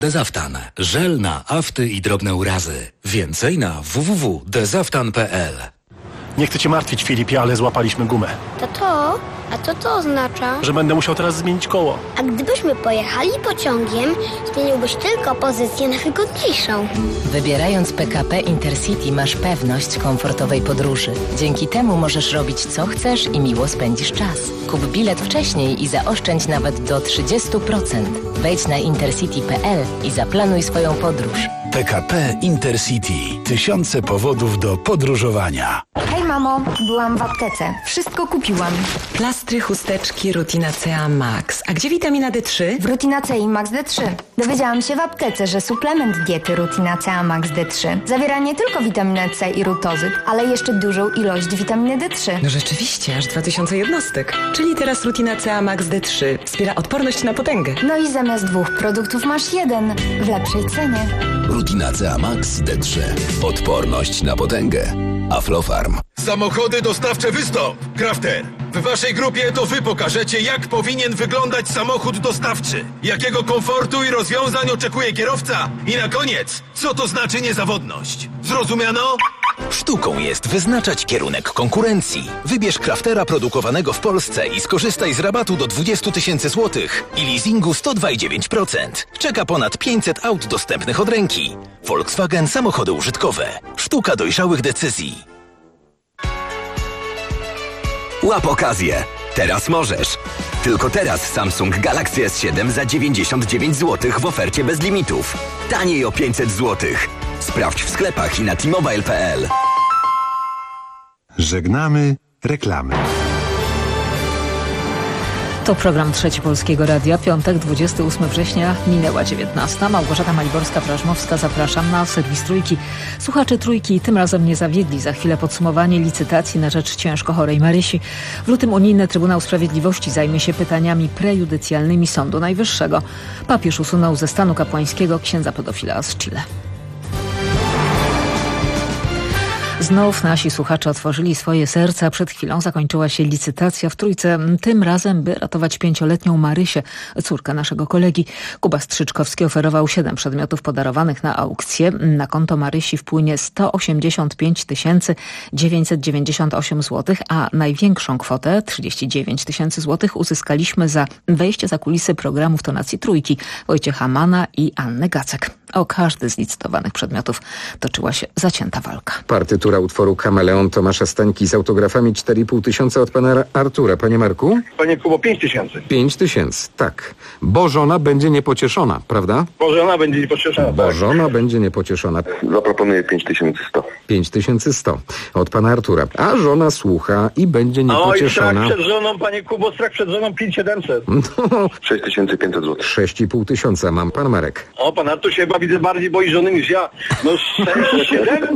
Dezaftan. Żel na afty i drobne urazy. Więcej na www.dezaftan.pl. Nie chcę cię martwić, Filipie, ale złapaliśmy gumę. Tato, a co to oznacza? Że będę musiał teraz zmienić koło. A gdybyśmy pojechali pociągiem, zmieniłbyś tylko pozycję na wygodniejszą. Wybierając PKP Intercity masz pewność komfortowej podróży. Dzięki temu możesz robić co chcesz i miło spędzisz czas. Kup bilet wcześniej i zaoszczędź nawet do 30%. Wejdź na intercity.pl i zaplanuj swoją podróż. PKP Intercity. Tysiące powodów do podróżowania. Hej mamo, byłam w aptece. Wszystko kupiłam. Plastry, chusteczki, Rutina CA Max. A gdzie witamina D3? W Rutina C i Max D3. Dowiedziałam się w aptece, że suplement diety Rutina CA Max D3 zawiera nie tylko witaminę C i rutozyt, ale jeszcze dużą ilość witaminy D3. No rzeczywiście, aż 2000 jednostek. Czyli teraz Rutina CA Max D3 wspiera odporność na potęgę. No i zamiast 2 produktów masz 1 w lepszej cenie. Rutina CA Max D3. Odporność na potęgę. Aflofarm. Samochody dostawcze wystąp! Crafter, w waszej grupie to wy pokażecie, jak powinien wyglądać samochód dostawczy. Jakiego komfortu i rozwiązań oczekuje kierowca. I na koniec, co to znaczy niezawodność. Zrozumiano? Sztuką jest wyznaczać kierunek konkurencji. Wybierz Craftera produkowanego w Polsce i skorzystaj z rabatu do 20 000 złotych i leasingu 102,9%. Czeka ponad 500 aut dostępnych od ręki. Volkswagen Samochody użytkowe. Sztuka dojrzałych decyzji. Łap okazję. Teraz możesz. Tylko teraz Samsung Galaxy S7 za 99 zł w ofercie bez limitów. Taniej o 500 zł. Sprawdź w sklepach i na t-mobile.pl. Żegnamy reklamy. To program Trzeci Polskiego Radia. Piątek, 28 września, minęła 19. Małgorzata Maliborska-Prażmowska, zapraszam na serwis Trójki. Słuchacze Trójki tym razem nie zawiedli. Za chwilę podsumowanie licytacji na rzecz ciężko chorej Marysi. W lutym unijny Trybunał Sprawiedliwości zajmie się pytaniami prejudycjalnymi Sądu Najwyższego. Papież usunął ze stanu kapłańskiego księdza pedofila z Chile. Znów nasi słuchacze otworzyli swoje serca. Przed chwilą zakończyła się licytacja w Trójce. Tym razem, by ratować 5-letnią Marysię, córkę naszego kolegi. Kuba Strzyczkowski oferował 7 przedmiotów podarowanych na aukcję. Na konto Marysi wpłynie 185 998 zł, a największą kwotę, 39 000 zł, uzyskaliśmy za wejście za kulisy programu w tonacji Trójki Wojciecha Mana i Anny Gacek. O każdy z licytowanych przedmiotów toczyła się zacięta walka. Partytura utworu Kameleon Tomasza Stańki z autografami 4,5 tysiąca od pana Artura. Panie Marku? Panie Kubo, 5 000. 5 000, tak. Bo żona będzie niepocieszona, prawda? Bo żona będzie niepocieszona. Bo żona będzie niepocieszona. Zaproponuję 5100. 5100 od pana Artura. A żona słucha i będzie niepocieszona. Oj, strach przed żoną, panie Kubo, strach przed żoną 5700. No, 6500 zł. 6,5 tysiąca mam, pan Marek. O, pan Artur się chyba widzę bardziej boi żony niż ja. No 6-7.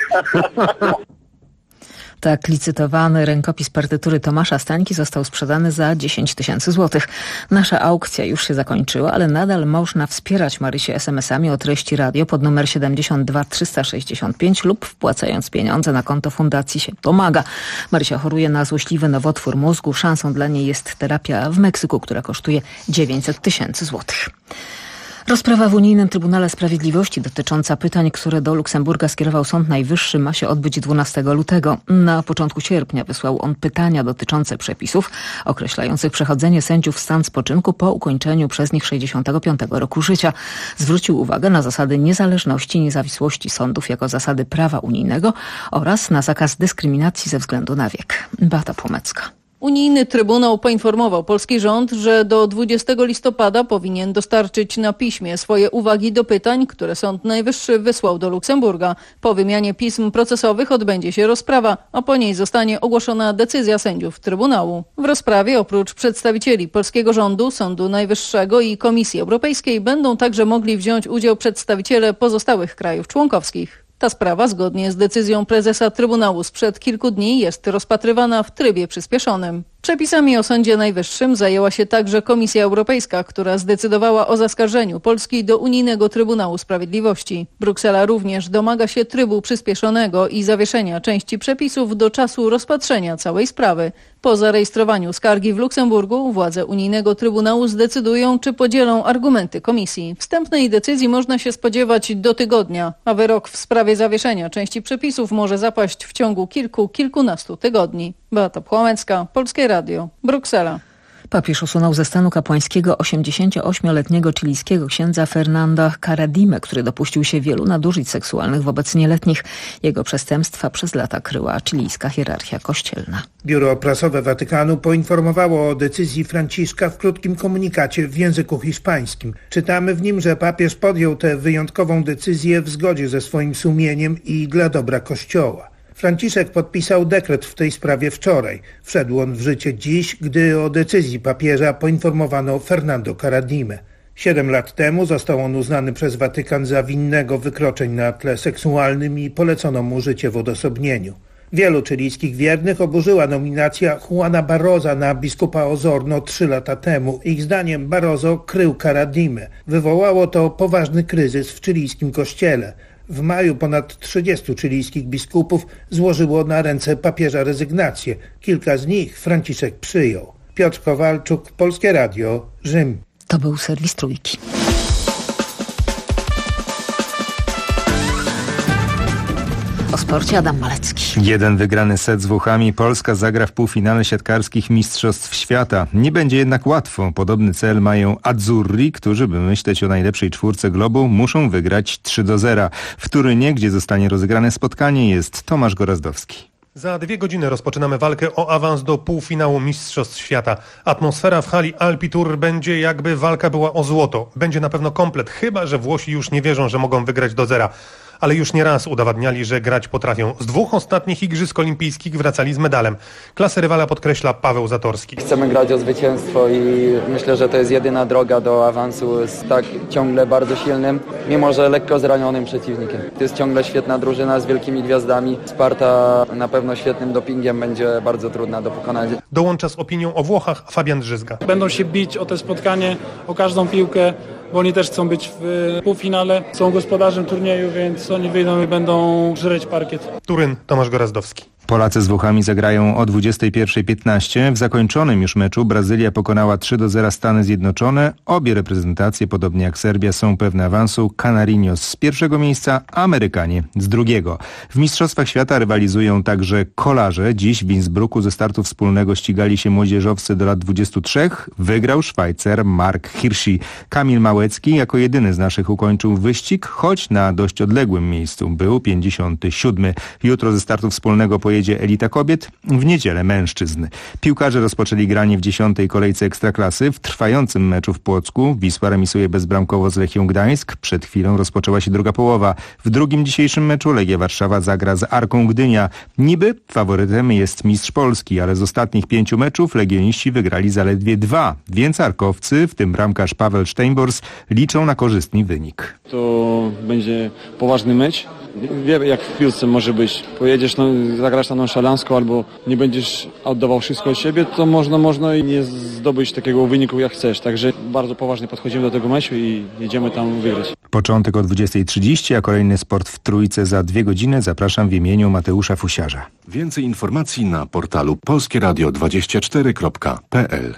Tak, licytowany rękopis partytury Tomasza Stańki został sprzedany za 10 000 zł. Nasza aukcja już się zakończyła, ale nadal można wspierać Marysię SMS-ami o treści radio pod numer 72 365 lub wpłacając pieniądze na konto Fundacji Się Pomaga. Marysia choruje na złośliwy nowotwór mózgu. Szansą dla niej jest terapia w Meksyku, która kosztuje 900 000 zł. Rozprawa w Unijnym Trybunale Sprawiedliwości dotycząca pytań, które do Luksemburga skierował Sąd Najwyższy, ma się odbyć 12 lutego. Na początku sierpnia wysłał on pytania dotyczące przepisów określających przechodzenie sędziów w stan spoczynku po ukończeniu przez nich 65 roku życia. Zwrócił uwagę na zasady niezależności i niezawisłości sądów jako zasady prawa unijnego oraz na zakaz dyskryminacji ze względu na wiek. Beata Płomecka. Unijny Trybunał poinformował polski rząd, że do 20 listopada powinien dostarczyć na piśmie swoje uwagi do pytań, które Sąd Najwyższy wysłał do Luksemburga. Po wymianie pism procesowych odbędzie się rozprawa, a po niej zostanie ogłoszona decyzja sędziów Trybunału. W rozprawie oprócz przedstawicieli polskiego rządu, Sądu Najwyższego i Komisji Europejskiej będą także mogli wziąć udział przedstawiciele pozostałych krajów członkowskich. Ta sprawa, zgodnie z decyzją prezesa Trybunału sprzed kilku dni, jest rozpatrywana w trybie przyspieszonym. Przepisami o Sądzie Najwyższym zajęła się także Komisja Europejska, która zdecydowała o zaskarżeniu Polski do Unijnego Trybunału Sprawiedliwości. Bruksela również domaga się trybu przyspieszonego i zawieszenia części przepisów do czasu rozpatrzenia całej sprawy. Po zarejestrowaniu skargi w Luksemburgu władze Unijnego Trybunału zdecydują, czy podzielą argumenty Komisji. Wstępnej decyzji można się spodziewać do tygodnia, a wyrok w sprawie zawieszenia części przepisów może zapaść w ciągu kilkunastu tygodni. Beata Płomecka, Polskie Radio, Bruksela. Papież usunął ze stanu kapłańskiego 88-letniego chilijskiego księdza Fernanda Karadimę, który dopuścił się wielu nadużyć seksualnych wobec nieletnich. Jego przestępstwa przez lata kryła chilijska hierarchia kościelna. Biuro Prasowe Watykanu poinformowało o decyzji Franciszka w krótkim komunikacie w języku hiszpańskim. Czytamy w nim, że papież podjął tę wyjątkową decyzję w zgodzie ze swoim sumieniem i dla dobra Kościoła. Franciszek podpisał dekret w tej sprawie wczoraj. Wszedł on w życie dziś, gdy o decyzji papieża poinformowano Fernando Karadimę. 7 lat temu został on uznany przez Watykan za winnego wykroczeń na tle seksualnym i polecono mu życie w odosobnieniu. Wielu chilijskich wiernych oburzyła nominacja Juana Barroza na biskupa Osorno 3 lata temu. Ich zdaniem Barroso krył Karadimę. Wywołało to poważny kryzys w chilijskim kościele. W maju ponad 30 chilijskich biskupów złożyło na ręce papieża rezygnację. Kilka z nich Franciszek przyjął. Piotr Kowalczuk, Polskie Radio, Rzym. To był serwis Trójki. O sporcie Adam Malecki. 1 wygrany set z Włochami. Polska zagra w półfinale siatkarskich Mistrzostw Świata. Nie będzie jednak łatwo. Podobny cel mają Azzurri, którzy, by myśleć o najlepszej czwórce globu, muszą wygrać 3-0. W Turynie, gdzie zostanie rozegrane spotkanie, jest Tomasz Gorazdowski. Za 2 godziny rozpoczynamy walkę o awans do półfinału Mistrzostw Świata. Atmosfera w hali Alpi Tour będzie, jakby walka była o złoto. Będzie na pewno komplet, chyba że Włosi już nie wierzą, że mogą wygrać do 0. Ale już nie raz udowadniali, że grać potrafią. Z 2 ostatnich Igrzysk Olimpijskich wracali z medalem. Klasę rywala podkreśla Paweł Zatorski. Chcemy grać o zwycięstwo i myślę, że to jest jedyna droga do awansu z tak ciągle bardzo silnym, mimo że lekko zranionym przeciwnikiem. To jest ciągle świetna drużyna z wielkimi gwiazdami. Sparta na pewno świetnym dopingiem będzie bardzo trudna do pokonania. Dołącza z opinią o Włochach Fabian Drzyzga. Będą się bić o to spotkanie, o każdą piłkę, bo oni też chcą być w półfinale. Są gospodarzem turnieju, więc oni wyjdą i będą żreć parkiet. Turyn, Tomasz Gorazdowski. Polacy z Włochami zagrają o 21:15. W zakończonym już meczu Brazylia pokonała 3-0 Stany Zjednoczone. Obie reprezentacje, podobnie jak Serbia, są pewne awansu. Canarinos z pierwszego miejsca, Amerykanie z drugiego. W Mistrzostwach Świata rywalizują także kolarze. Dziś w Innsbrucku ze startu wspólnego ścigali się młodzieżowcy do lat 23. Wygrał Szwajcar Mark Hirschi. Kamil Małecki jako jedyny z naszych ukończył wyścig, choć na dość odległym miejscu. Był 57. Jutro ze startu wspólnego pojedzie elita kobiet, w niedzielę mężczyzn. Piłkarze rozpoczęli granie w 10. kolejce Ekstraklasy. W trwającym meczu w Płocku Wisła remisuje bezbramkowo z Lechią Gdańsk. Przed chwilą rozpoczęła się druga połowa. W drugim dzisiejszym meczu Legia Warszawa zagra z Arką Gdynia. Niby faworytem jest mistrz Polski, ale z ostatnich 5 meczów legioniści wygrali zaledwie 2, więc arkowcy, w tym bramkarz Paweł Steinbors, liczą na korzystny wynik. To będzie poważny mecz. Wiem, jak w piłce może być. Pojedziesz, zagrasz na nonszalancko albo nie będziesz oddawał wszystko od siebie, to można i nie zdobyć takiego wyniku jak chcesz. Także bardzo poważnie podchodzimy do tego meczu i jedziemy tam wygrać. Początek o 20:30, a kolejny sport w Trójce za 2 godziny. Zapraszam w imieniu Mateusza Fusiarza. Więcej informacji na portalu polskieradio24.pl.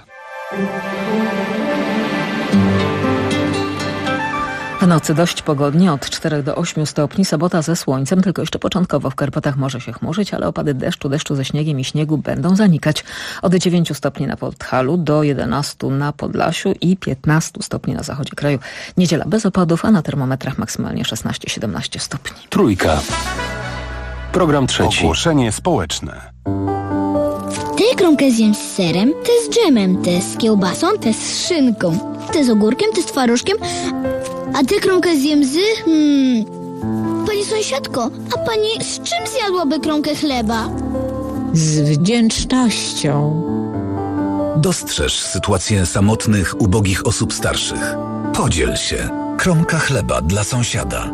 W nocy dość pogodnie, od 4 do 8 stopni, sobota ze słońcem, tylko jeszcze początkowo w Karpatach może się chmurzyć, ale opady deszczu ze śniegiem i śniegu będą zanikać. Od 9 stopni na Podhalu do 11 na Podlasiu i 15 stopni na zachodzie kraju. Niedziela bez opadów, a na termometrach maksymalnie 16-17 stopni. Trójka. Program trzeci. Ogłoszenie społeczne. Tę kromkę zjem z serem, tę z dżemem, tę z kiełbasą, tę z szynką, tę z ogórkiem, tę z twarożkiem, a tę kromkę zjem z... Pani sąsiadko, a pani z czym zjadłaby kromkę chleba? Z wdzięcznością. Dostrzeż sytuację samotnych, ubogich osób starszych. Podziel się. Kromka chleba dla sąsiada.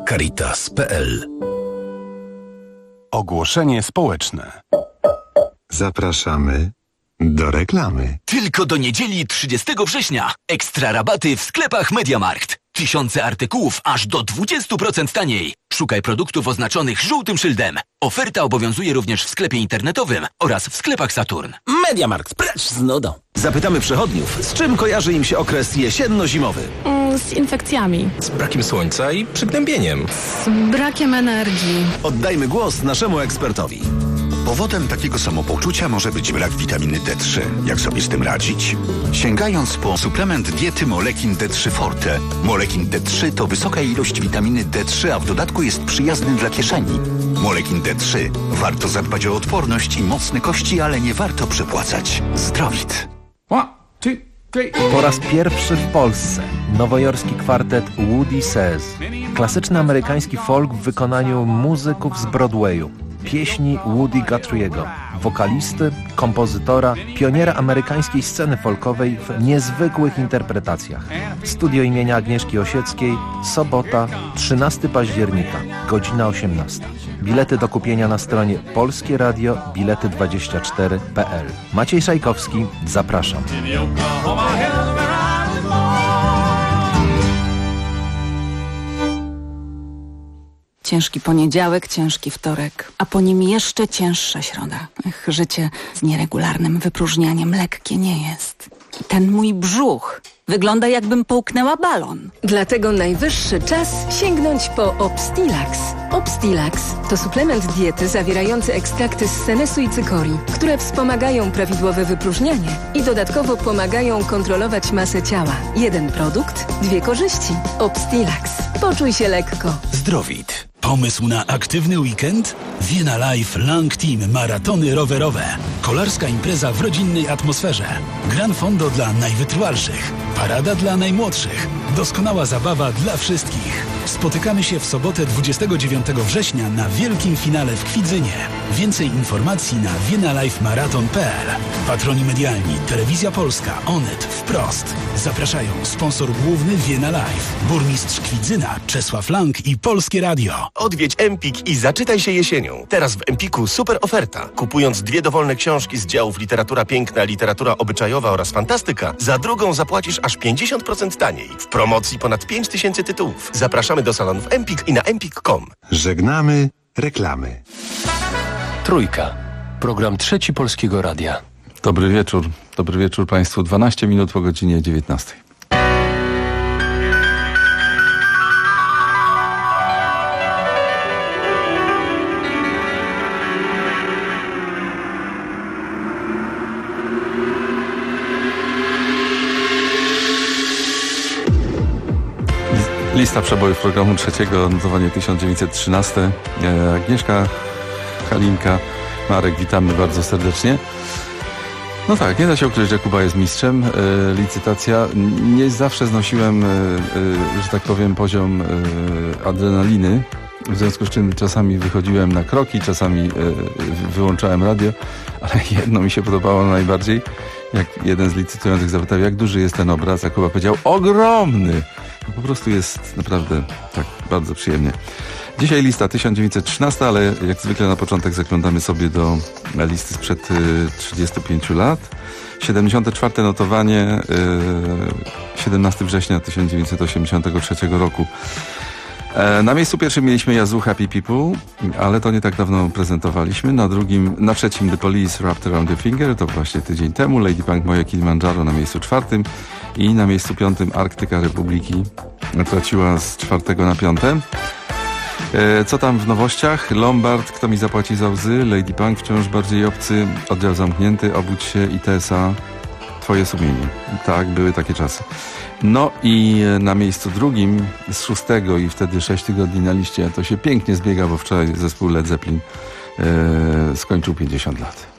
www.kromkacaritas.pl. Ogłoszenie społeczne. Zapraszamy do reklamy. Tylko do niedzieli 30 września. Ekstra rabaty w sklepach MediaMarkt. Tysiące artykułów aż do 20% taniej. Szukaj produktów oznaczonych żółtym szyldem. Oferta obowiązuje również w sklepie internetowym oraz w sklepach Saturn. MediaMarkt, precz z nudą. Zapytamy przechodniów, z czym kojarzy im się okres jesienno-zimowy. Z infekcjami. Z brakiem słońca i przygnębieniem. Z brakiem energii. Oddajmy głos naszemu ekspertowi. Powodem takiego samopoczucia może być brak witaminy D3. Jak sobie z tym radzić? Sięgając po suplement diety Molekin D3 Forte. Molekin D3 to wysoka ilość witaminy D3, a w dodatku jest przyjazny dla kieszeni. Molekin D3. Warto zadbać o odporność i mocne kości, ale nie warto przepłacać. Zdrowit. Po raz pierwszy w Polsce nowojorski kwartet Woody Says. Klasyczny amerykański folk w wykonaniu muzyków z Broadwayu. Pieśni Woody Guthrie'ego, wokalisty, kompozytora, pioniera amerykańskiej sceny folkowej w niezwykłych interpretacjach. Studio imienia Agnieszki Osieckiej, sobota, 13 października, godzina 18. Bilety do kupienia na stronie polskieradio-bilety24.pl. Maciej Szajkowski, zapraszam. Ciężki poniedziałek, ciężki wtorek, a po nim jeszcze cięższa środa. Życie z nieregularnym wypróżnianiem lekkie nie jest. I ten mój brzuch wygląda, jakbym połknęła balon. Dlatego najwyższy czas sięgnąć po Obstilax. Obstilax to suplement diety zawierający ekstrakty z senesu i cykorii, które wspomagają prawidłowe wypróżnianie i dodatkowo pomagają kontrolować masę ciała. Jeden produkt, dwie korzyści. Obstilax. Poczuj się lekko. Zdrowit. Pomysł na aktywny weekend? Vienna Life Lang Team Maratony rowerowe. Kolarska impreza w rodzinnej atmosferze. Gran fondo dla najwytrwalszych. Parada dla najmłodszych. Doskonała zabawa dla wszystkich. Spotykamy się w sobotę 29 września na wielkim finale w Kwidzynie. Więcej informacji na viennalifemarathon.pl. Patroni medialni Telewizja Polska, Onet, Wprost. Zapraszają sponsor główny Vienna Life, burmistrz Kwidzyna Czesław Lang i Polskie Radio. Odwiedź Empik i zaczytaj się jesienią. Teraz w Empiku super oferta. Kupując 2 dowolne książki z działów literatura piękna, literatura obyczajowa oraz fantastyka, za drugą zapłacisz aż 50% taniej. W promocji ponad 5000 tytułów. Zapraszamy do salonów Empik i na empik.com. Żegnamy reklamy. Trójka. Program Trzeci Polskiego Radia. Dobry wieczór Państwu. 12 minut po godzinie 19. Lista przebojów programu trzeciego, notowanie 1913. Agnieszka, Halinka, Marek, witamy bardzo serdecznie. No tak, nie da się ukryć, że Kuba jest mistrzem. Licytacja. Nie zawsze znosiłem, że tak powiem, poziom adrenaliny. W związku z czym czasami wychodziłem na kroki, czasami wyłączałem radio, ale jedno mi się podobało najbardziej. Jak jeden z licytujących zapytał, jak duży jest ten obraz, a Kuba powiedział, ogromny! Po prostu jest naprawdę tak bardzo przyjemnie. Dzisiaj lista 1913, ale jak zwykle na początek zaglądamy sobie do listy sprzed 35 lat. 74. notowanie, 17 września 1983 roku. Na miejscu pierwszym mieliśmy Yazoo Happy People, ale to nie tak dawno prezentowaliśmy. Na trzecim The Police Wrapped Around Your Finger, to właśnie tydzień temu. Lady Punk Moje Kilimandżaro na miejscu 4. I na miejscu 5 Arktyka Republiki traciła z 4 na 5. Co tam w nowościach? Lombard, Kto mi zapłaci za łzy? Lady Punk, Wciąż bardziej obcy, Oddział zamknięty, Obudź się i TSA, Twoje sumienie. Tak, były takie czasy. No i na miejscu 2 z 6 i wtedy 6 tygodni na liście, to się pięknie zbiega, bo wczoraj zespół Led Zeppelin skończył 50 lat.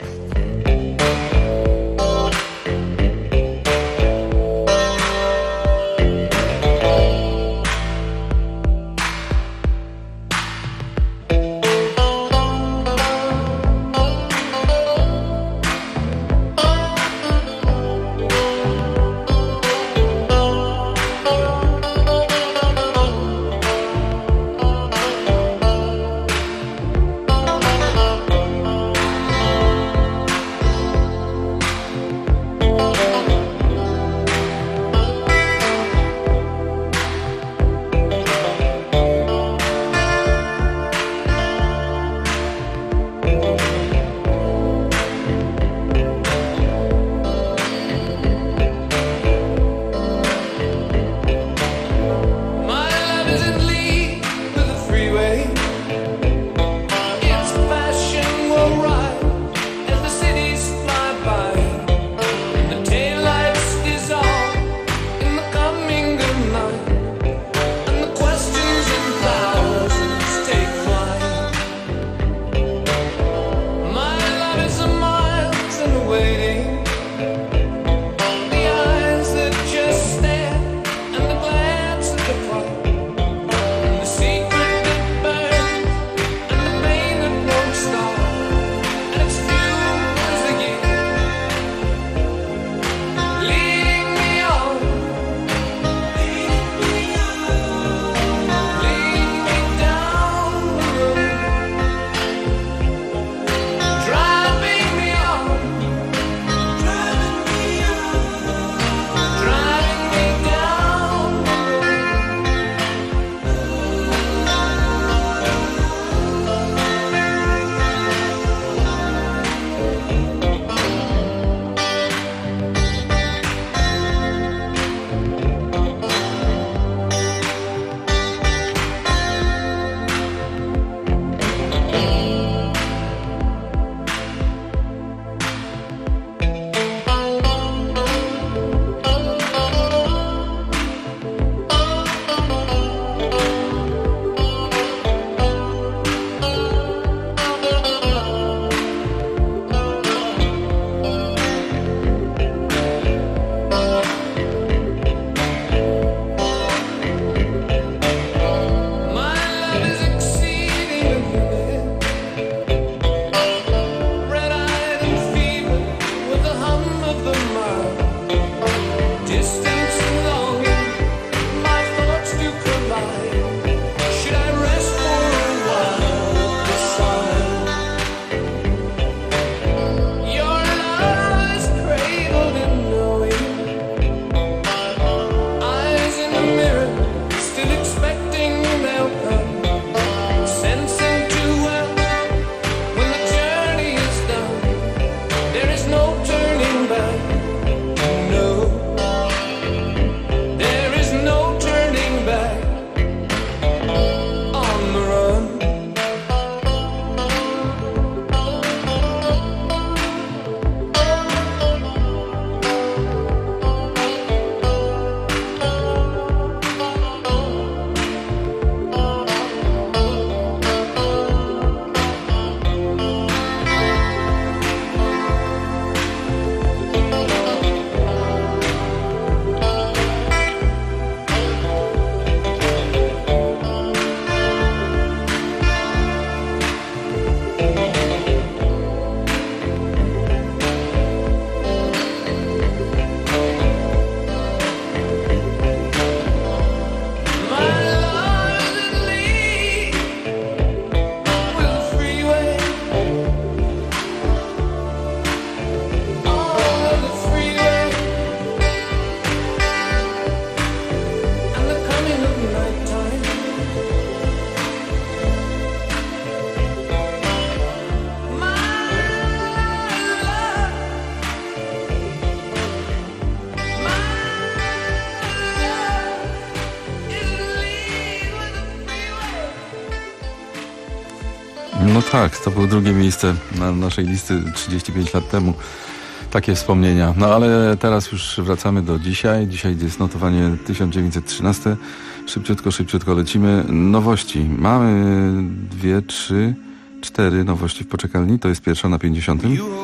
No tak, to było drugie miejsce na naszej listy 35 lat temu. Takie wspomnienia. No ale teraz już wracamy do dzisiaj. Dzisiaj jest notowanie 1913. Szybciutko lecimy. Nowości. Mamy 2, 3, 4 nowości w poczekalni. To jest pierwsza na 50.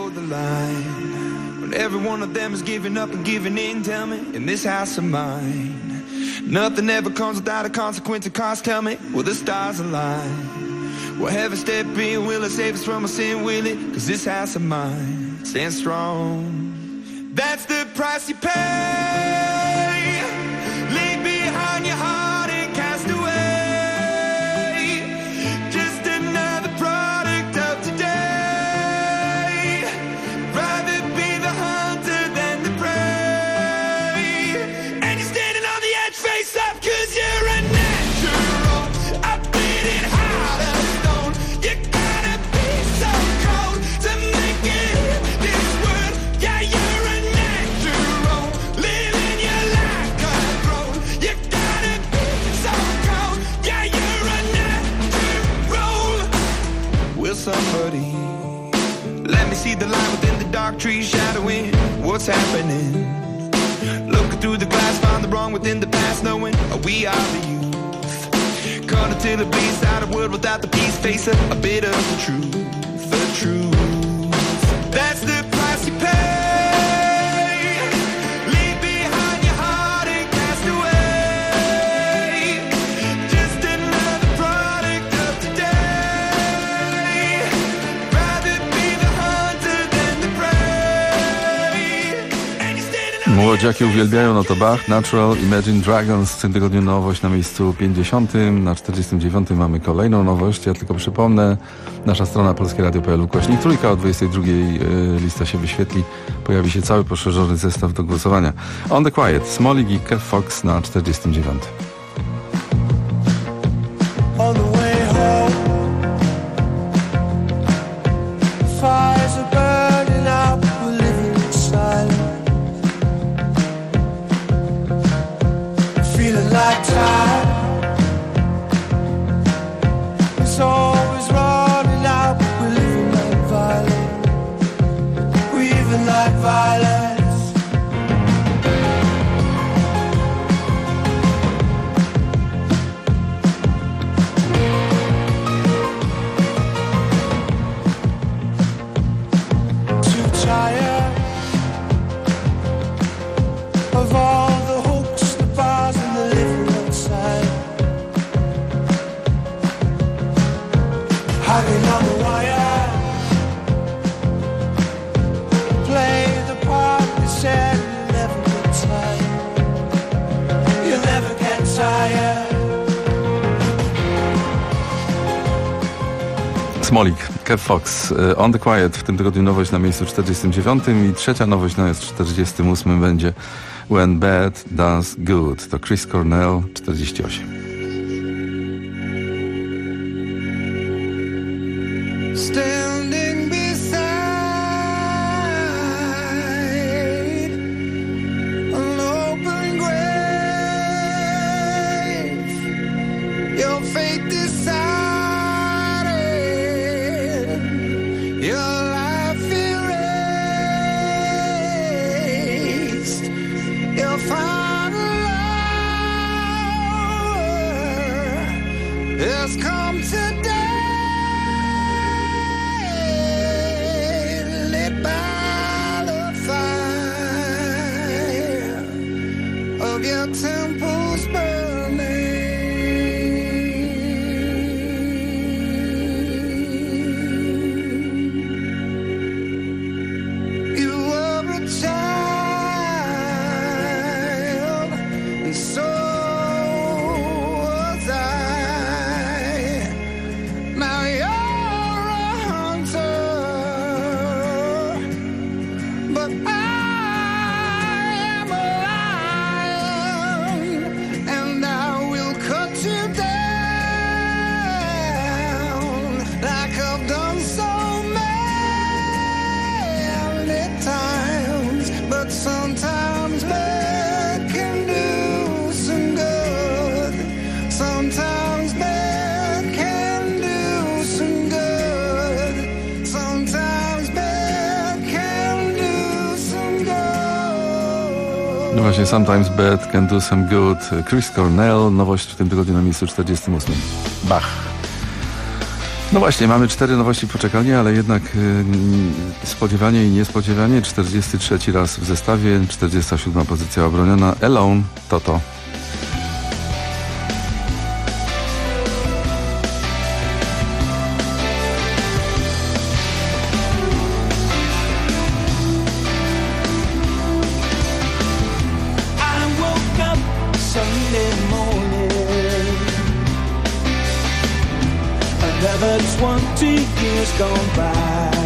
Every one of them is giving up and giving in, tell me, in this house of mine. Nothing ever comes without a consequence, and cause tell me, will the stars align? Will heaven step in, will it save us from our sin, will it? Cause this house of mine stands strong. That's the price you pay. Leave behind your heart and cast away. Just another product of today. Rather be the hunter than the prey. And you're standing on the edge, face up, cause you're a natural. I bleed it out of stone. You gotta be so cold to make it in this world. Yeah, you're a natural. Living your life cutthroat. You gotta be so cold. Yeah, you're a natural. Will somebody let me see the light within the dark trees shadowing what's happening? Looking through the glass, find the wrong within the past, knowing we are the youth. Caught until it bleeds out of world without the peace, face a bit of the truth, the truth. That's the price you pay. Leave behind your heart and cast away. Just another product of today. Rather be the hunter than the prey. And you're standing on Młodziaki uwielbiają, no to Bach, Natural, Imagine Dragons. W tym tygodniu nowość na miejscu 50. Na 49. mamy kolejną nowość. Ja tylko przypomnę, nasza strona polskieradio.pl/3 o 22. Lista się wyświetli. Pojawi się cały poszerzony zestaw do głosowania. On the Quiet, Smolik i Kev Fox na 49. on the way home. Fires are burning out, we're living in silence. Feeling like time is always running out, but we're living like violence. We're living like violence. Tired of all the hooks, the bars, and the living outside. Hanging on the wire, play the part you said. You'll never get tired. You'll never get tired. Smolik, Kev Fox, On the Quiet. W tym tygodniu nowość na miejscu 49. I trzecia nowość na jest 48. będzie When Bad Does Good. To Chris Cornell, 48. Standing beside an open grave, your fate decided, your life erased, your final hour has come today. Lit by the fire of your temples burning. You were a child, and so was I. właśnie Sometimes Bad Can Do Some Good. Chris Cornell, nowość w tym tygodniu na miejscu 48. Bach. No właśnie, mamy 4 nowości poczekalnie, ale jednak spodziewanie i niespodziewanie. 43 raz w zestawie, 47 pozycja obroniona. Alone, to. It's 20 years gone by.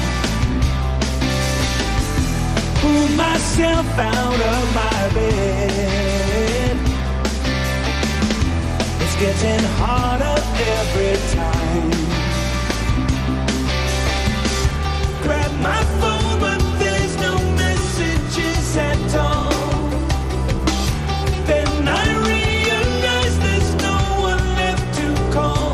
Pulled myself out of my bed. It's getting harder every time. Grab my phone, but there's no messages at all. Then I realize there's no one left to call.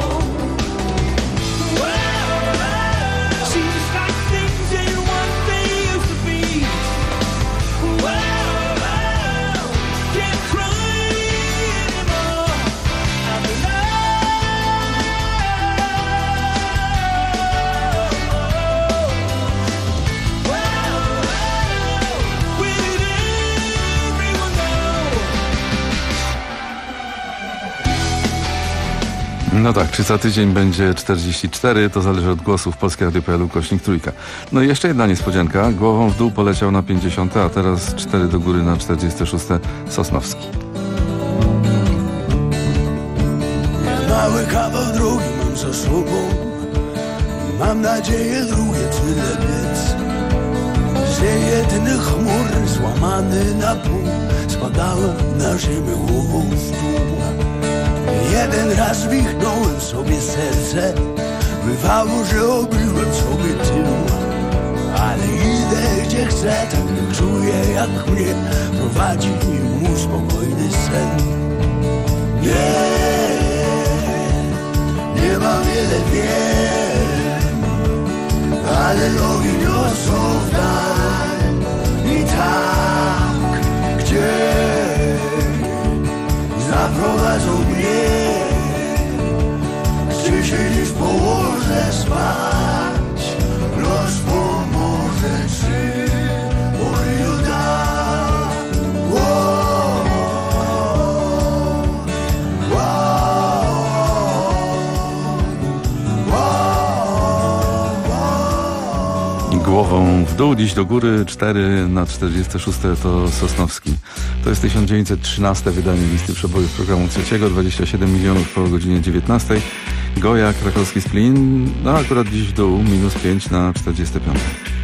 No tak, czy za tydzień będzie 44, to zależy od głosów. Polskie Radio.pl /3. No i jeszcze jedna niespodzianka. Głową w dół poleciał na 50, a teraz 4 do góry na 46. Sosnowski. Mały kawał drogi mam za sobą. Mam nadzieję drugie tyle biec. Że jedyny chmury złamany na pół spadały na ziemię głową w dół. Jeden raz wichnąłem sobie serce, bywało, że obyłem sobie tył. Ale idę gdzie chcę, tak nie czuję jak mnie prowadzi mu spokojny sen. Nie mam wiele wiem, ale nogi niosą w dal. I tak, gdzie zaprowadzą mnie, gdzie się dziś położę spać. Los pomoże, czy Boże da. Głową w dół, dziś do góry, 4 na 46 to Sosnowski. To jest 1913 wydanie listy przebojów programu trzeciego, 27 milionów po godzinie 19. Goja, krakowski Splin, no akurat dziś w dół, minus 5 na 45.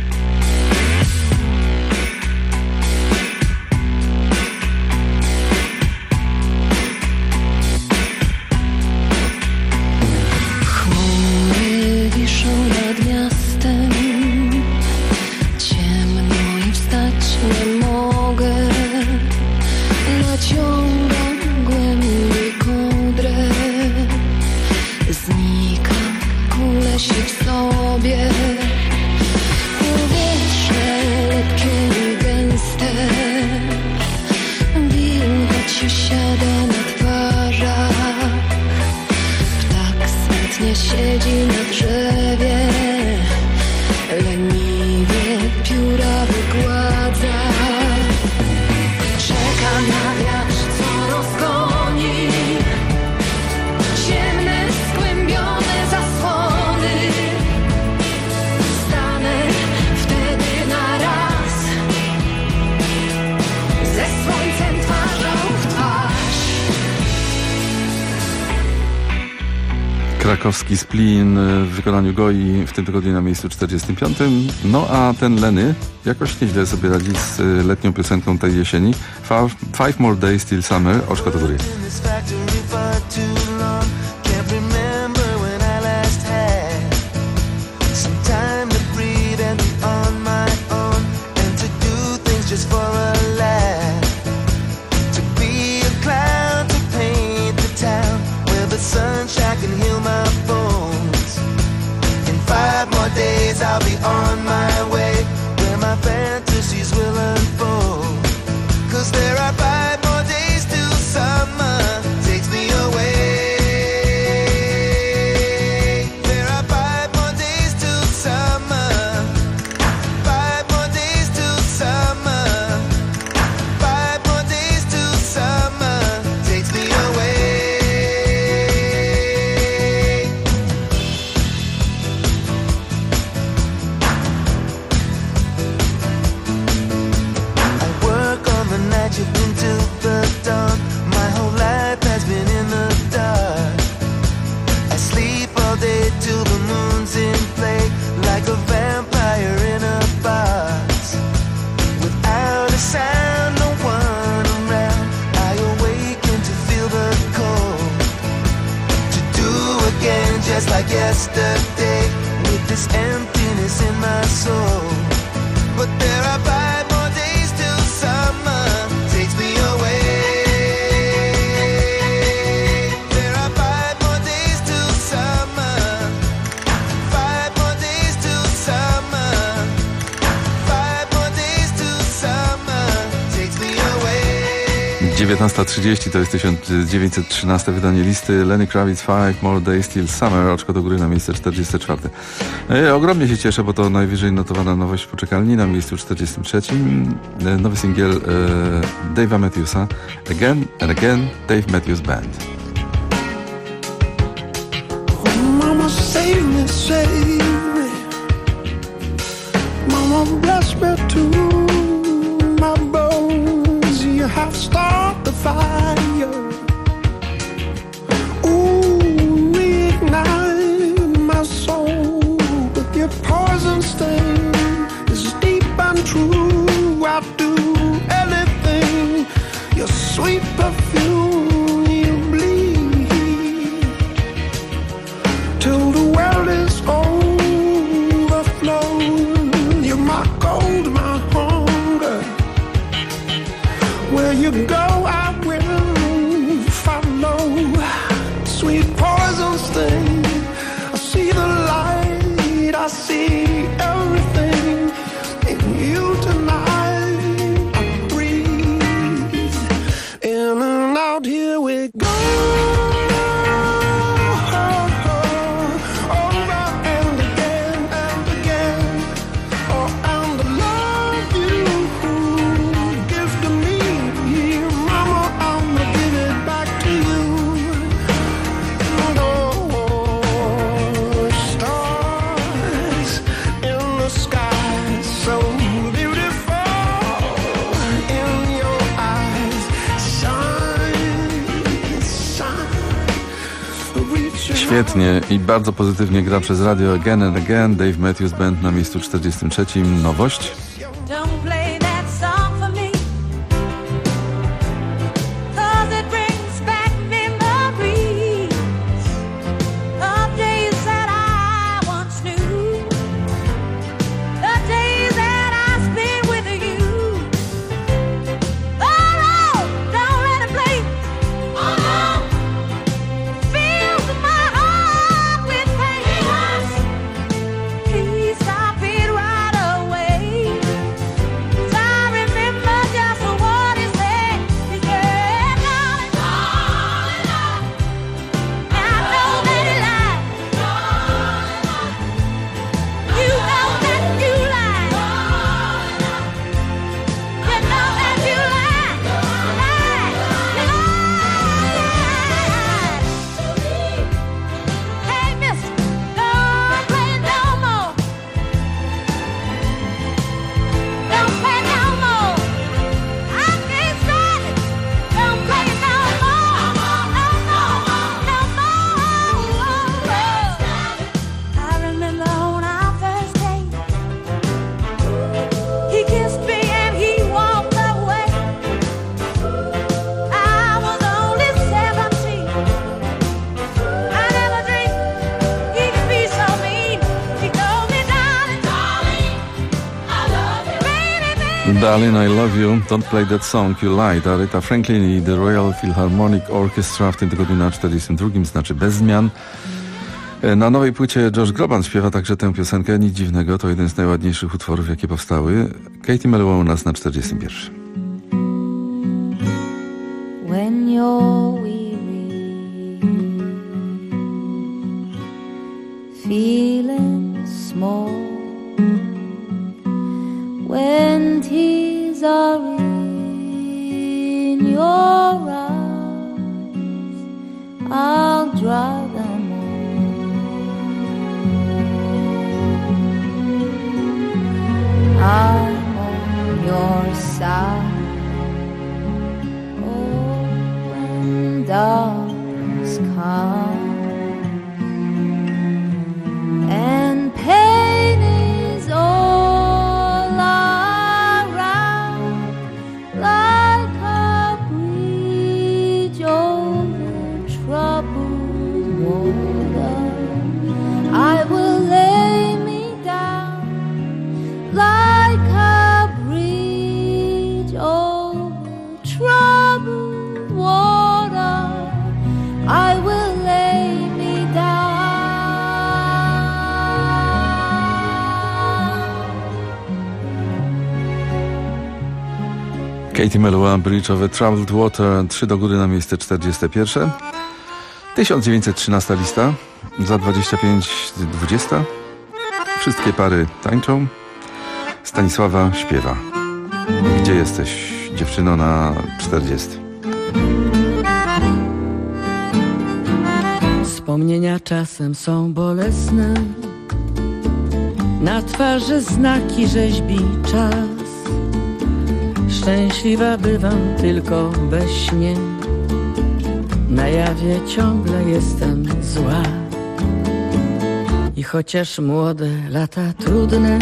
Chmury wiszą nad miastem. Nie mogę, naciągam głębiej kołdrę. Znikam, kulę się w sobie. Powietrze lepkie i gęste. Wilgoć osiada na twarzach. Ptak smutnie siedzi na drzewie. Leniwie pióra wygładza. Czeka na wiatr, co rozgoni ciemne, skłębione zasłony. Stanę wtedy na raz ze słońcem twarzą w twarz. Krakowski Splin w wykonaniu Goi w tym tygodniu na miejscu 45. No a ten Leny jakoś nieźle sobie radzi z letnią piosenką tej jesieni. Five More Days Till Summer, oczko do góry. Days I'll be on my way, where my fantasies will unfold. 'Cause there just like yesterday, with this emptiness in my soul. But there are 5 more days till summer takes me away. There are 5 more days till summer. 5 more days till summer. 5 more days till summer takes me away. 19:30 to jest 1913 wydanie listy. Lenny Kravitz, 5 More Days Till Summer, oczko do góry na miejsce 44. Ogromnie się cieszę, bo to najwyżej notowana nowość w poczekalni na miejscu 43. Nowy singiel Dave'a Matthewsa, Again and Again, Dave Matthews Band. Mama save me, save me. Mama bless me too. My bones, you have started the fire. Ooh, reignite my soul. But your poison sting is deep and true. I'll do anything. Your sweet perfume, you bleed till the well is overflowing. You're my gold, my hunger. Where you go, I will follow. Sweet poison sting, I see the light, I see everything in you tonight. I breathe in and out, here we go. Over and again and again. Oh, and the love you give to me, Mama, I'ma give it back to you. And oh, stars in the sky, so beautiful in your eyes. Shine, shine, reach your Świetnie i bardzo pozytywnie gra przez radio Again and Again, Dave Matthews Band na miejscu 43. Nowość. Don't play that song for me, 'cause it brings back memories of days that I once knew, the days that I spent with you. Oh no, don't let it play. Oh no, fills my heart with pain. Please stop it right away. 'Cause I remember just what he said. He said, darling, and I know that he lied. You know that you lied. You know that you lied. Hey, mister, don't play no more. Don't play no more. I can't stand it. Don't play no more. No more. I remember on our first date, he kissed me and he walked away. I was only 17. I never dreamed he could be so mean. He told me, darling, I love you. Baby, Darling, I Love You, Don't Play That Song, You Lied. Aretha Franklin i The Royal Philharmonic Orchestra w tym tygodniu na 42, znaczy bez zmian. Na nowej płycie Josh Groban śpiewa także tę piosenkę. Nic dziwnego, to jeden z najładniejszych utworów, jakie powstały. Katie Melua u nas na 41. when you're weary, feeling small, when tears are in your eyes, I'll dry them all. I'm on your side. Darkness comes and pain is all around, like a bridge over troubled water. Katie Melua, Bridge over Troubled Water, 3 do góry na miejsce 41. 1913 lista, za 25 20. Wszystkie pary tańczą. Stanisława śpiewa. Gdzie jesteś, dziewczyno, na 40? Wspomnienia czasem są bolesne, na twarzy znaki rzeźbi czas. Szczęśliwa bywam tylko we śnie, na jawie ciągle jestem zła. I chociaż młode lata trudne,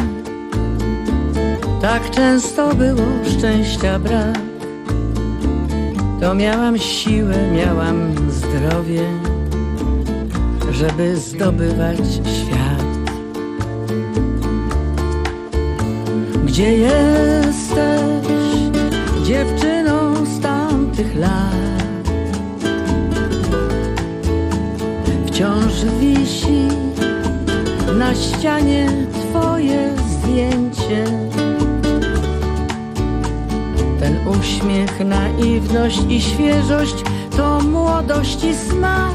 tak często było szczęścia brak, to miałam siłę, miałam zdrowie, żeby zdobywać świat. Gdzie jesteś, dziewczyno z tamtych lat? Wciąż wisi na ścianie twoje zdjęcie. Ten uśmiech, naiwność i świeżość to młodości smak.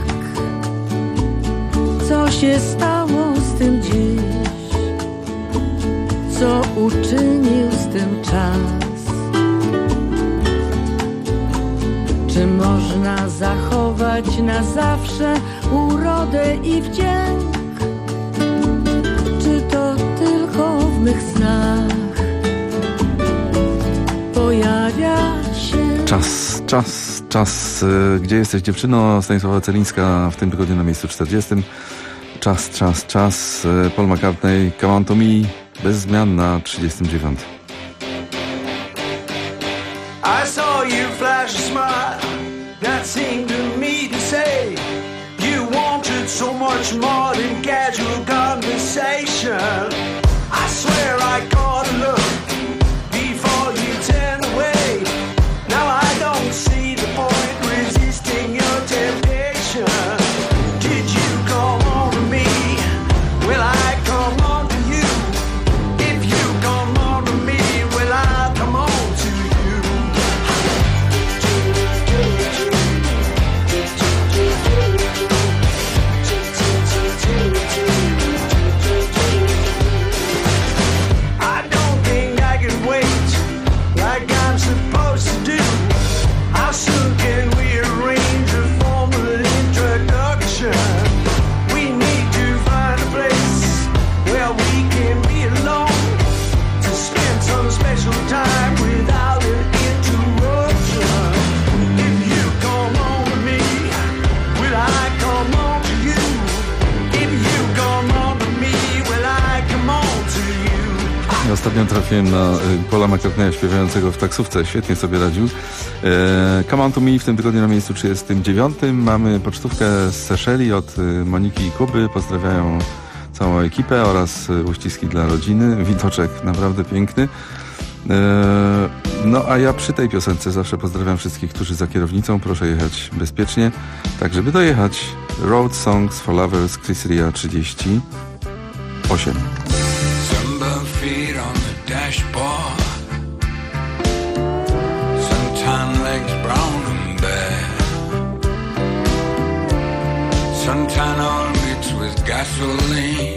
Co się stało z tym dziś? Co uczynił z tym czas? Czy można zachować na zawsze urodę i wdzięk? Czy to tylko w mych snach pojawia się? Czas. Gdzie jesteś, dziewczyno? Stanisława Celińska w tym tygodniu na miejscu 40. Czas. Paul McCartney, Come On To Me, bez zmian na 39. I saw you flash a smile that seemed to me to say you wanted so much more than casual conversation. I swear I caught a look before you turned away. Now I don't see the point resisting your temptation. Did you come on to me? Will I come on to you? If you come on to me, will I come on to you? I don't think I can wait like I'm supposed to do. How soon can we arrange a formal introduction? We need to find a place where we can be alone to spend some special time without an interruption. If you come on to me, will I come on to you? If you come on to me, will I come on to you? Ostatnio trafiłem na Paula McCartneya śpiewającego w taksówce. Świetnie sobie radził. Come On To Me w tym tygodniu na miejscu 39. Mamy pocztówkę z Seszeli od Moniki i Kuby. Pozdrawiają całą ekipę oraz uściski dla rodziny. Widoczek naprawdę piękny. No a ja przy tej piosence zawsze pozdrawiam wszystkich, którzy za kierownicą. Proszę jechać bezpiecznie, tak żeby dojechać. Road Songs for Lovers, Chris Ria 38. Sunburned feet on the dashboard, suntan legs brown and bare, suntan oil mixed with gasoline,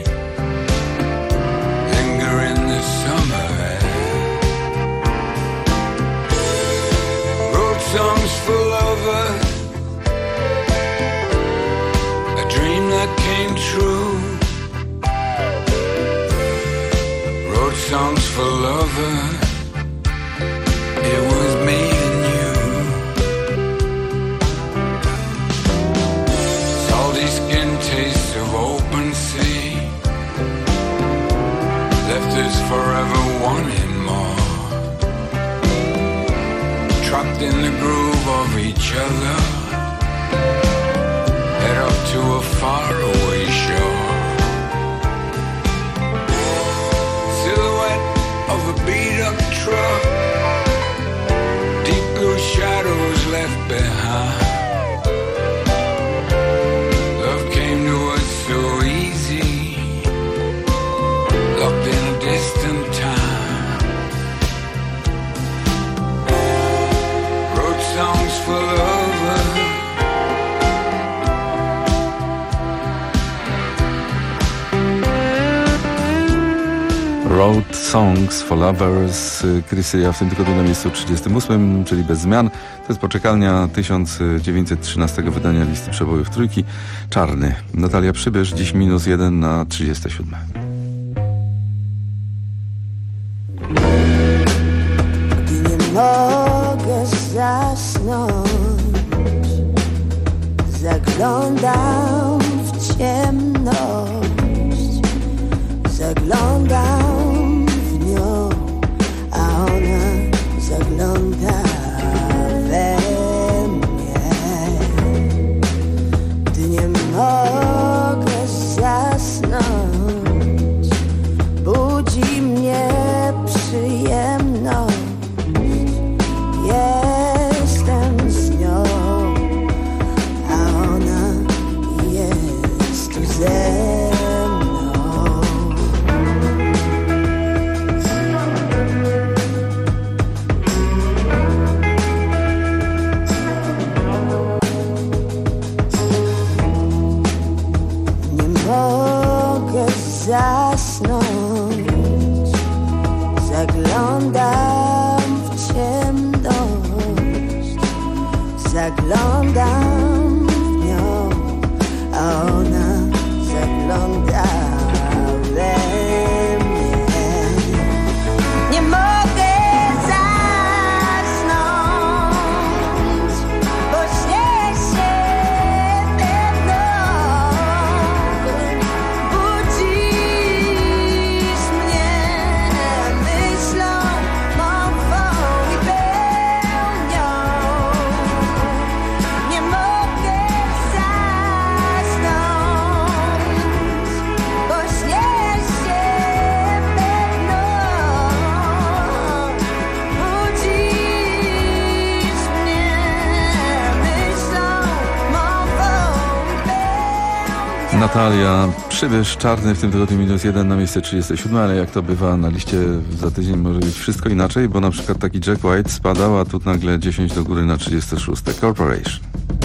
linger in the summer air. Road songs for lovers, a dream that came true. Wrote songs for lovers, it was me and you. Salty skin taste of open sea, left us forever wanting more. Trapped in the groove of each other, head up to a faraway shore. Silhouette of a beat-up truck, deep blue shadows left behind. Love came to us so easy, locked in a distant time. Wrote Songs for Lovers Chrissy, a w tym tygodniu na miejscu 38, czyli bez zmian. To jest poczekalnia 1913 wydania listy przebojów trójki. Czarny. Natalia Przybysz, dziś -1 na 37. Gdy nie mogę zasnąć, zaglądam w ciemność, zaglądam w nią, a ona zagląda we mnie. Gdy nie mogę zasnąć, budzi mnie przyjemność. Jestem z nią, a ona jest tu ze mną. Nie mogę zasnąć, zaglądam w ciemność, zaglądam w nią, a ona zagląda we mnie. Nie mogę zasnąć, bo śnię się pewno. Budzisz mnie myślą mą i pełnią. Nie mogę zasnąć, bo śnię się pewno. Budzisz mnie myślą mą i pełnią. Natalia Przybysz, Czarny, w tym tygodniu -1 na miejsce 37, ale jak to bywa na liście za tydzień może być wszystko inaczej, bo na przykład taki Jack White spadał, a tu nagle 10 do góry na 36. Corporation.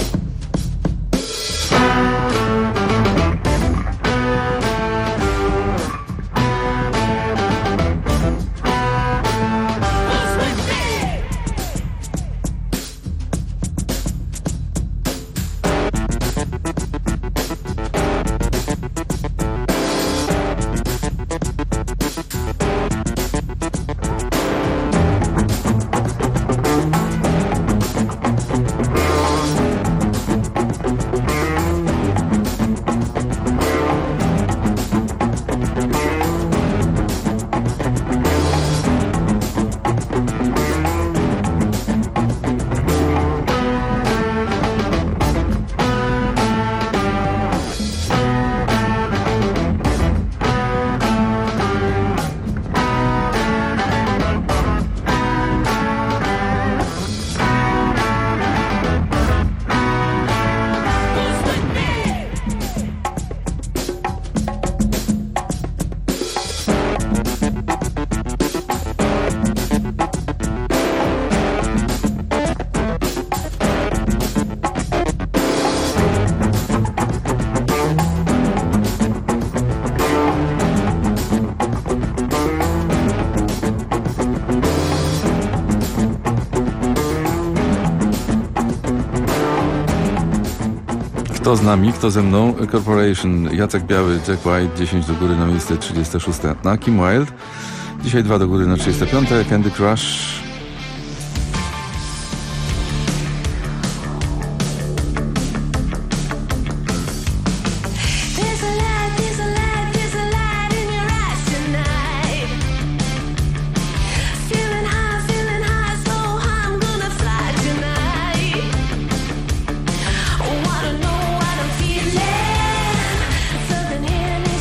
Kto z nami, kto ze mną? Corporation, Jacek Biały, Jack White, 10 do góry na miejsce 36. Na Kim Wilde, dzisiaj 2 do góry na 35. Candy Crush.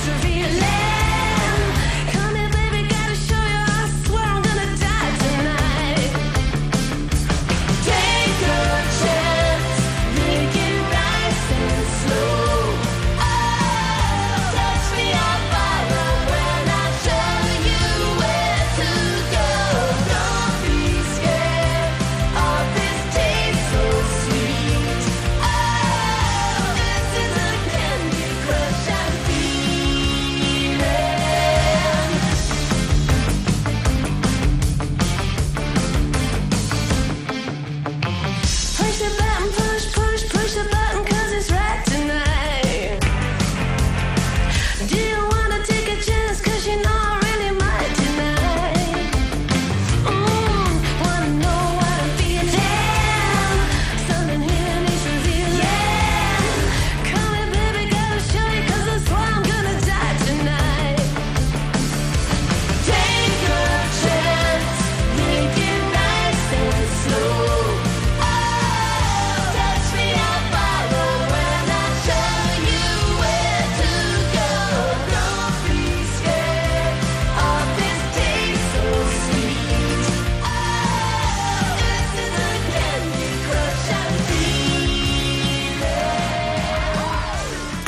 Come here, baby, gotta show you I swear I'm gonna die tonight.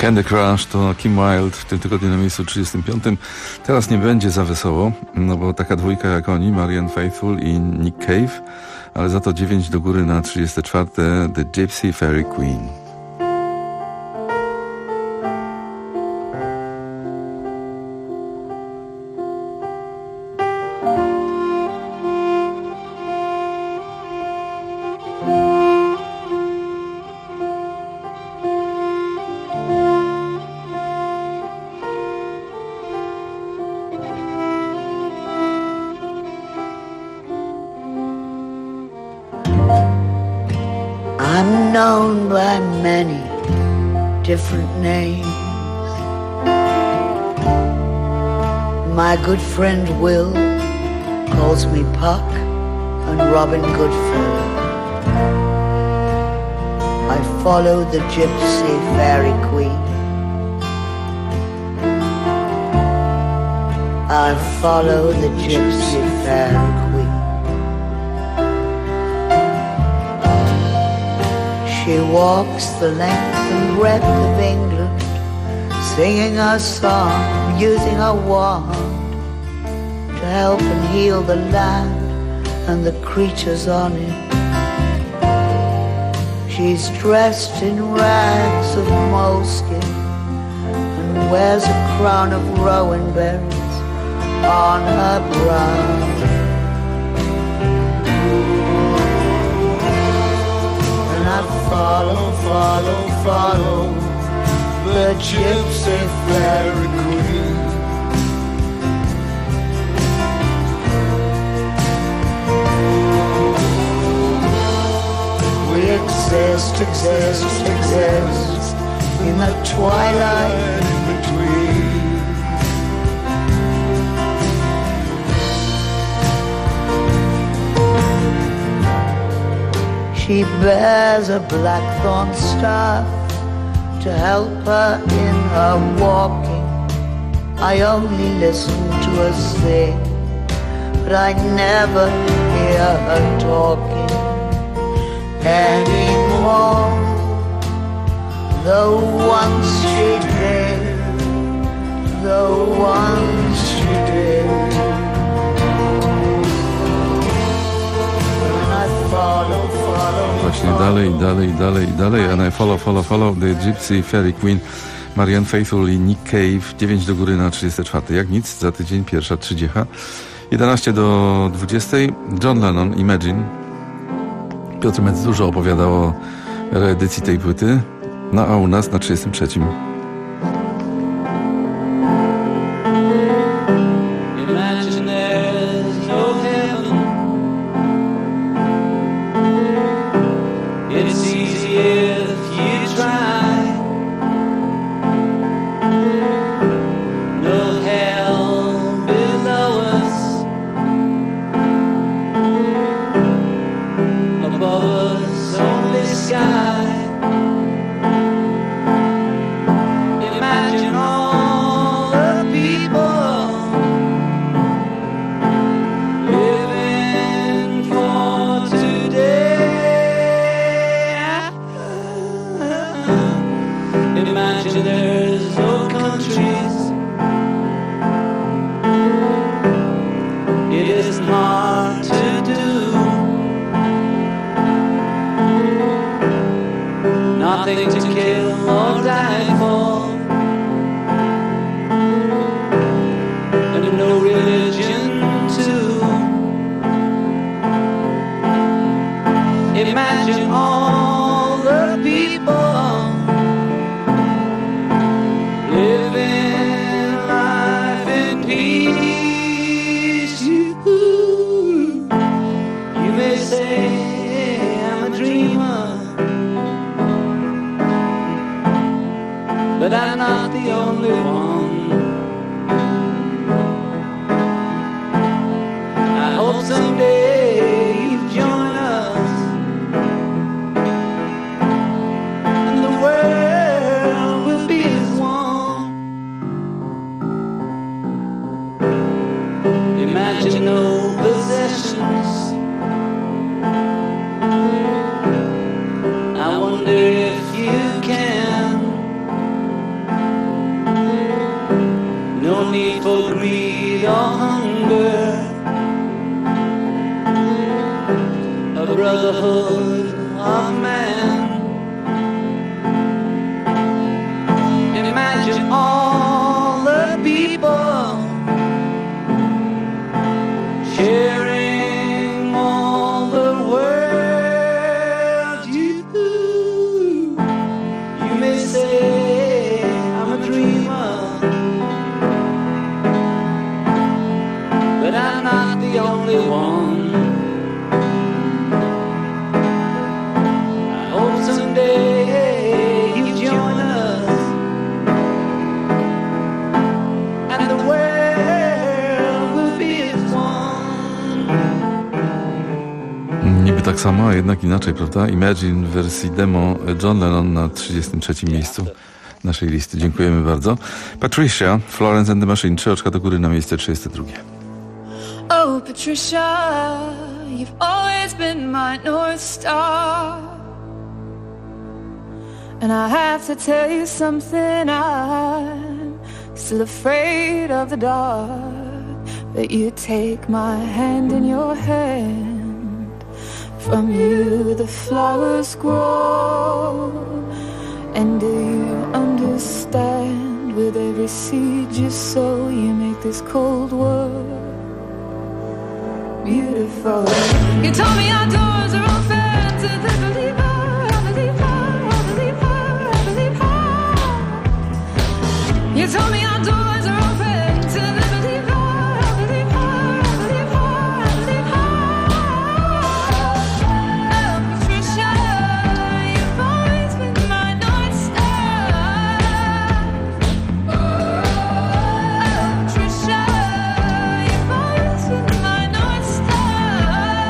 Candy Crush to Kim Wilde w tym tygodniu na miejscu 35. Teraz nie będzie za wesoło, no bo taka dwójka jak oni, Marianne Faithfull i Nick Cave, ale za to 9 do góry na 34. The Gypsy Fairy Queen. I'm known by many different names. My good friend Will calls me Puck and Robin Goodfellow. I follow the Gypsy Fairy Queen. I follow the Gypsy Fairy Queen. She walks the length and breadth of England, singing her song, using her wand to help and heal the land and the creatures on it. She's dressed in rags of moleskin and wears a crown of rowan berries on her brow. Follow, follow, follow the Gypsy Fairy Queen. We exist, exist, exist in the twilight in between. She bears a blackthorn staff to help her in her walking. I only listen to her sing, but I never hear her talking anymore. Though once she did, though once she did. And I follow, Właśnie dalej, and I follow the Gypsy Fairy Queen, Marianne Faithfull i Nick Cave, 9 do góry na 34. Jak nic, za tydzień pierwsza 30. 11 do 20. John Lennon, Imagine. Piotr Metz dużo opowiadał o reedycji tej płyty, no a u nas na 33. But I'm not the only one. I hope someday you join us, and the world will be as one. Imagine no possessions. I wonder if you can. for greed or hunger, a brotherhood of man. Imagine all the people sharing all the world. You may say I'm a dreamer, but I'm not the only one. I hope someday you join us, and the world will be as one. Niby tak samo, a jednak inaczej, prawda? Imagine w wersji demo John Lennon na 33. miejscu naszej listy. Dziękujemy bardzo. Patricia, Florence and the Machine, 3 oczka do góry na miejsce 32. Oh, Patricia, you've always been my North Star. And I have to tell you something, I'm still afraid of the dark. But you take my hand in your hand, from you the flowers grow. And do you understand, with every seed you sow, you make this cold world beautiful. You told me our doors are open to the believer, I believe her, I believe her, I believe her. You told me our doors are open to the believer, I believe her, I believe her, I believe her. Oh, Patricia, you've always been my North Star. Oh, Patricia, you've always been my North Star.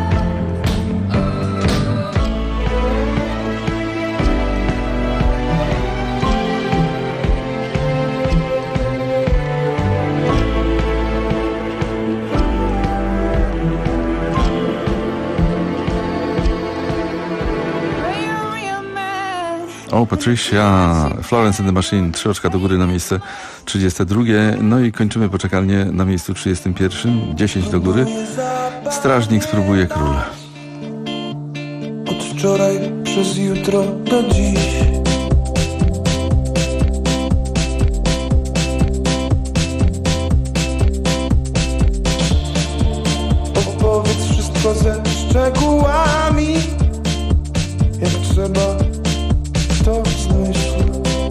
O, Patricia, Florence and the Machine, 3 oczka do góry na miejsce 32. No i kończymy poczekalnię na miejscu 31, 10 do góry. Strażnik spróbuje król. Od wczoraj przez jutro do dziś. Opowiedz wszystko ze szczegółami, jak trzeba to zmyśl.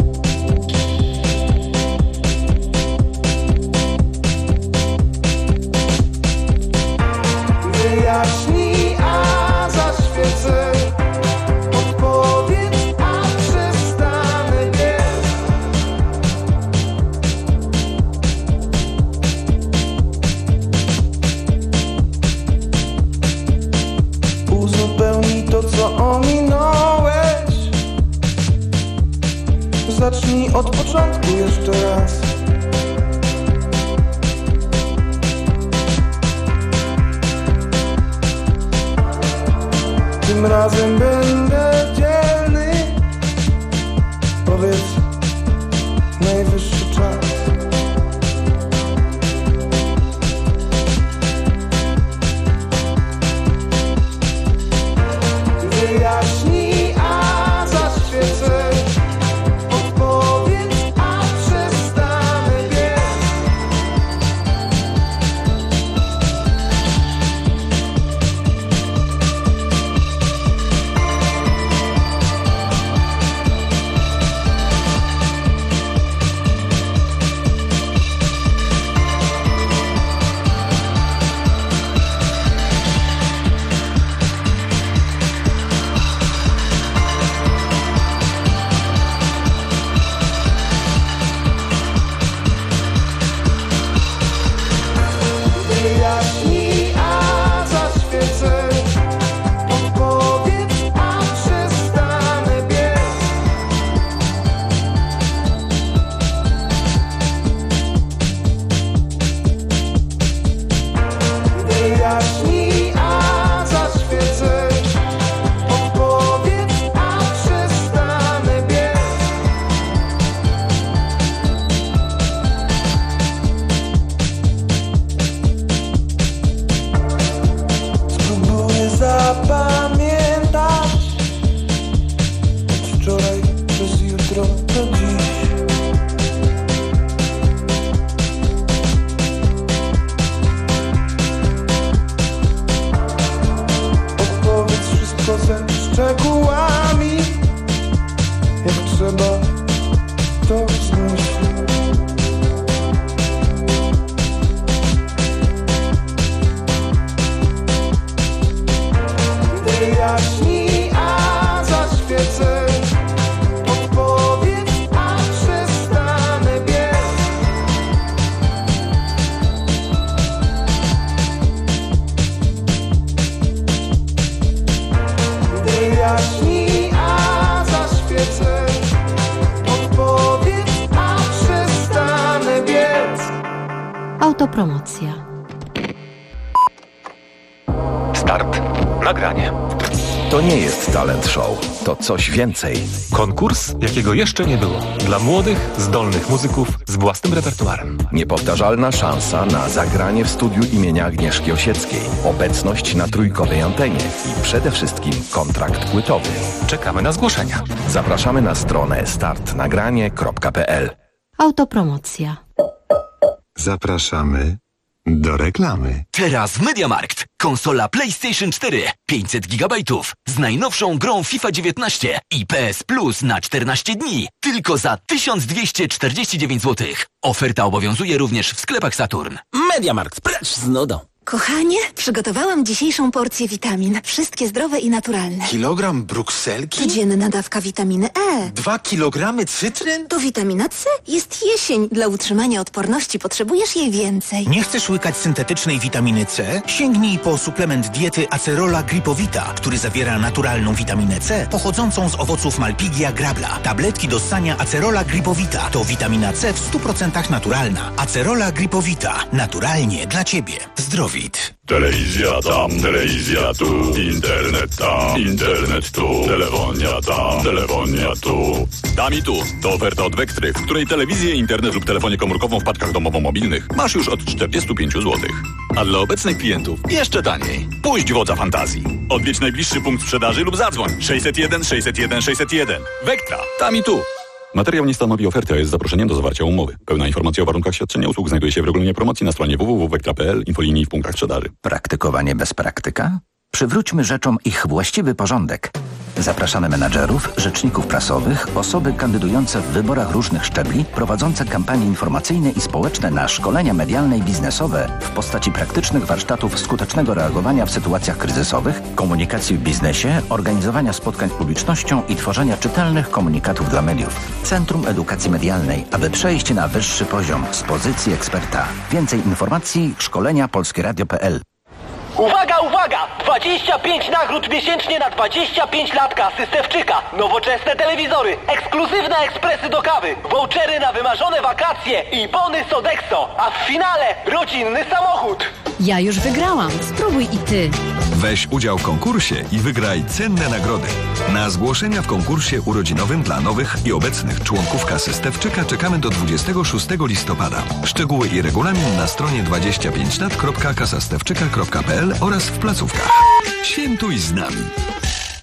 Wyjaśnij, a zaświecę. Odpowiedz, a przestanę biec. Uzupełnij to, co ominąłeś. Zacznij od początku jeszcze raz. Tym razem będę dzielny. Powiedz, najwyższy czas. Wyjaśnij, a zaświecę. Odpowiedz, a przestanę biec. do dziś. Opowiedz wszystko ze szczegółami, jak trzeba to znosić. Wyjaśnij, a zaświecę. Odpowiedz, a przestanę biec. Wyjaśnij, a zaświecę. Odpowiedz, a przestanę biec. Autopromocja. Start. Nagranie. To nie jest talent show, to coś więcej. Konkurs, jakiego jeszcze nie było. Dla młodych, zdolnych muzyków z własnym repertuarem. Niepowtarzalna szansa na zagranie w studiu imienia Agnieszki Osieckiej. Obecność na trójkowej antenie i przede wszystkim kontrakt płytowy. Czekamy na zgłoszenia. Zapraszamy na stronę startnagranie.pl. Autopromocja. Zapraszamy do reklamy. Teraz w MediaMarkt. Konsola PlayStation 4 500 GB z najnowszą grą FIFA 19 i PS Plus na 14 dni tylko za 1249 zł. Oferta obowiązuje również w sklepach Saturn. MediaMarkt, precz z nudą. Kochanie, przygotowałam dzisiejszą porcję witamin. Wszystkie zdrowe i naturalne. Kilogram brukselki? Codzienna dawka witaminy E. 2 kilogramy cytryn? To witamina C. Jest jesień. Dla utrzymania odporności potrzebujesz jej więcej. Nie chcesz łykać syntetycznej witaminy C? Sięgnij po suplement diety Acerola Gripowita, który zawiera naturalną witaminę C pochodzącą z owoców Malpighia grabla. Tabletki do ssania Acerola Gripowita to witamina C w 100% naturalna. Acerola Gripowita. Naturalnie dla Ciebie. Zdrowit. Telewizja tam, telewizja tu, internet tu, telefonia tu. Tam i tu. To oferta od Wektry, w której telewizję, internet lub telefonię komórkową w paczkach domowo-mobilnych masz już od 45 zł. A dla obecnych klientów jeszcze taniej. Puść wodza fantazji. Odwiedź najbliższy punkt sprzedaży lub zadzwoń 601 601 601. Wektra. Tam i tu. Materiał nie stanowi oferty, a jest zaproszeniem do zawarcia umowy. Pełna informacja o warunkach świadczenia usług znajduje się w regulaminie promocji na stronie www.wektra.pl, infolinii w punktach sprzedaży. Praktykowanie bez praktyka? Przywróćmy rzeczom ich właściwy porządek. Zapraszamy menadżerów, rzeczników prasowych, osoby kandydujące w wyborach różnych szczebli, prowadzące kampanie informacyjne i społeczne na szkolenia medialne i biznesowe w postaci praktycznych warsztatów skutecznego reagowania w sytuacjach kryzysowych, komunikacji w biznesie, organizowania spotkań z publicznością i tworzenia czytelnych komunikatów dla mediów. Centrum Edukacji Medialnej, aby przejść na wyższy poziom z pozycji eksperta. Więcej informacji szkolenia polskieradio.pl. Uwaga, uwaga! 25 nagród miesięcznie na 25 lat kasy Stefczyka. Nowoczesne telewizory, ekskluzywne ekspresy do kawy, vouchery na wymarzone wakacje i bony Sodexo. A w finale rodzinny samochód. Ja już wygrałam. Spróbuj i ty. Weź udział w konkursie i wygraj cenne nagrody. Na zgłoszenia w konkursie urodzinowym dla nowych i obecnych członków kasy Stefczyka czekamy do 26 listopada. Szczegóły i regulamin na stronie 25lat.kasastewczyka.pl oraz w placówkach. Świętuj z nami.